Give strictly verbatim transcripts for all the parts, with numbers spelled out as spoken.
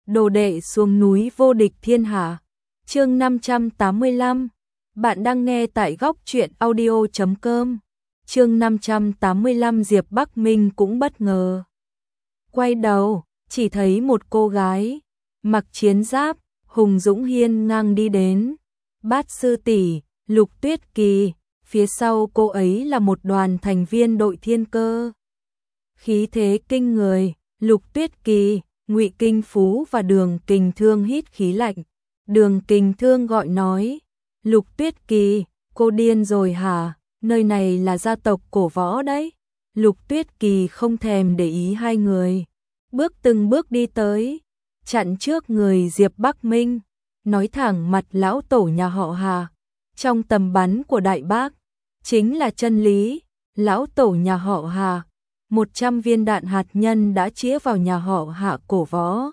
đồ đệ xuống núi vô địch thiên hạ. Chương năm trăm tám mươi lăm. Bạn đang nghe tại góc truyện audio chấm com. Chương năm trăm tám mươi lăm Diệp Bắc Minh cũng bất ngờ. Quay đầu, chỉ thấy một cô gái mặc chiến giáp, hùng dũng hiên ngang đi đến. Bát sư tỷ, Lục Tuyết Kỳ, phía sau cô ấy là một đoàn thành viên đội thiên cơ. Khí thế kinh người, Lục Tuyết Kỳ, Ngụy Kinh Phú và Đường Kình Thương hít khí lạnh. Đường Kình Thương gọi nói, Lục Tuyết Kỳ, cô điên rồi hả? Nơi này là gia tộc cổ võ đấy. Lục Tuyết Kỳ không thèm để ý hai người, bước từng bước đi tới, chặn trước người Diệp Bắc Minh, nói thẳng mặt lão tổ nhà họ Hà. Trong tầm bắn của đại bác, chính là chân lý, lão tổ nhà họ Hà. Một trăm viên đạn hạt nhân đã chĩa vào nhà họ Hạ cổ võ.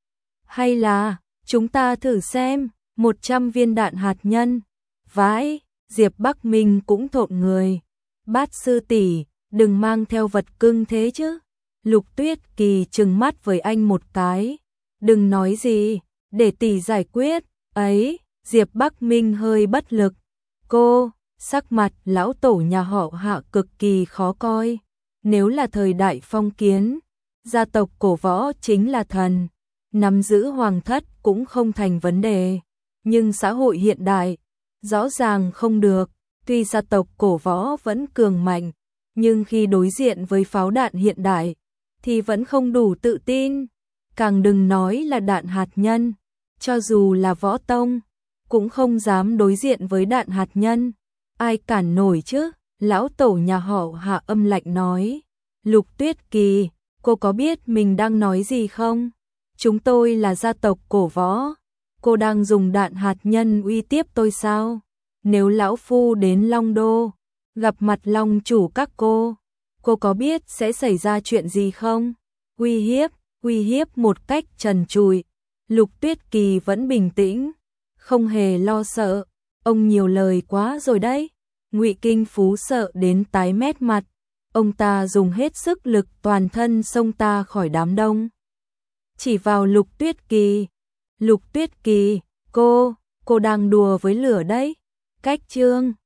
Hay là, chúng ta thử xem, một trăm viên đạn hạt nhân. Vãi, Diệp Bắc Minh cũng thộn người. Bát sư tỷ, đừng mang theo vật cưng thế chứ. Lục Tuyết Kỳ trừng mắt với anh một cái. Đừng nói gì, để tỷ giải quyết. Ấy, Diệp Bắc Minh hơi bất lực. Cô, sắc mặt lão tổ nhà họ Hạ cực kỳ khó coi. Nếu là thời đại phong kiến, gia tộc cổ võ chính là thần, nắm giữ hoàng thất cũng không thành vấn đề. Nhưng xã hội hiện đại, rõ ràng không được. Tuy gia tộc cổ võ vẫn cường mạnh, nhưng khi đối diện với pháo đạn hiện đại, thì vẫn không đủ tự tin. Càng đừng nói là đạn hạt nhân, cho dù là võ tông, cũng không dám đối diện với đạn hạt nhân. Ai cản nổi chứ? Lão tổ nhà họ Hạ âm lạnh nói. Lục Tuyết Kỳ, cô có biết mình đang nói gì không? Chúng tôi là gia tộc cổ võ. Cô đang dùng đạn hạt nhân uy tiếp tôi sao? Nếu lão phu đến Long Đô, gặp mặt Long chủ các cô, cô có biết sẽ xảy ra chuyện gì không? Uy hiếp, uy hiếp một cách trần trụi. Lục Tuyết Kỳ vẫn bình tĩnh, không hề lo sợ. Ông nhiều lời quá rồi đấy. Ngụy Kinh Phú sợ đến tái mét mặt. Ông ta dùng hết sức lực toàn thân xông ta khỏi đám đông. Chỉ vào Lục Tuyết Kỳ. Lục Tuyết Kỳ, cô, cô đang đùa với lửa đấy. Cách chương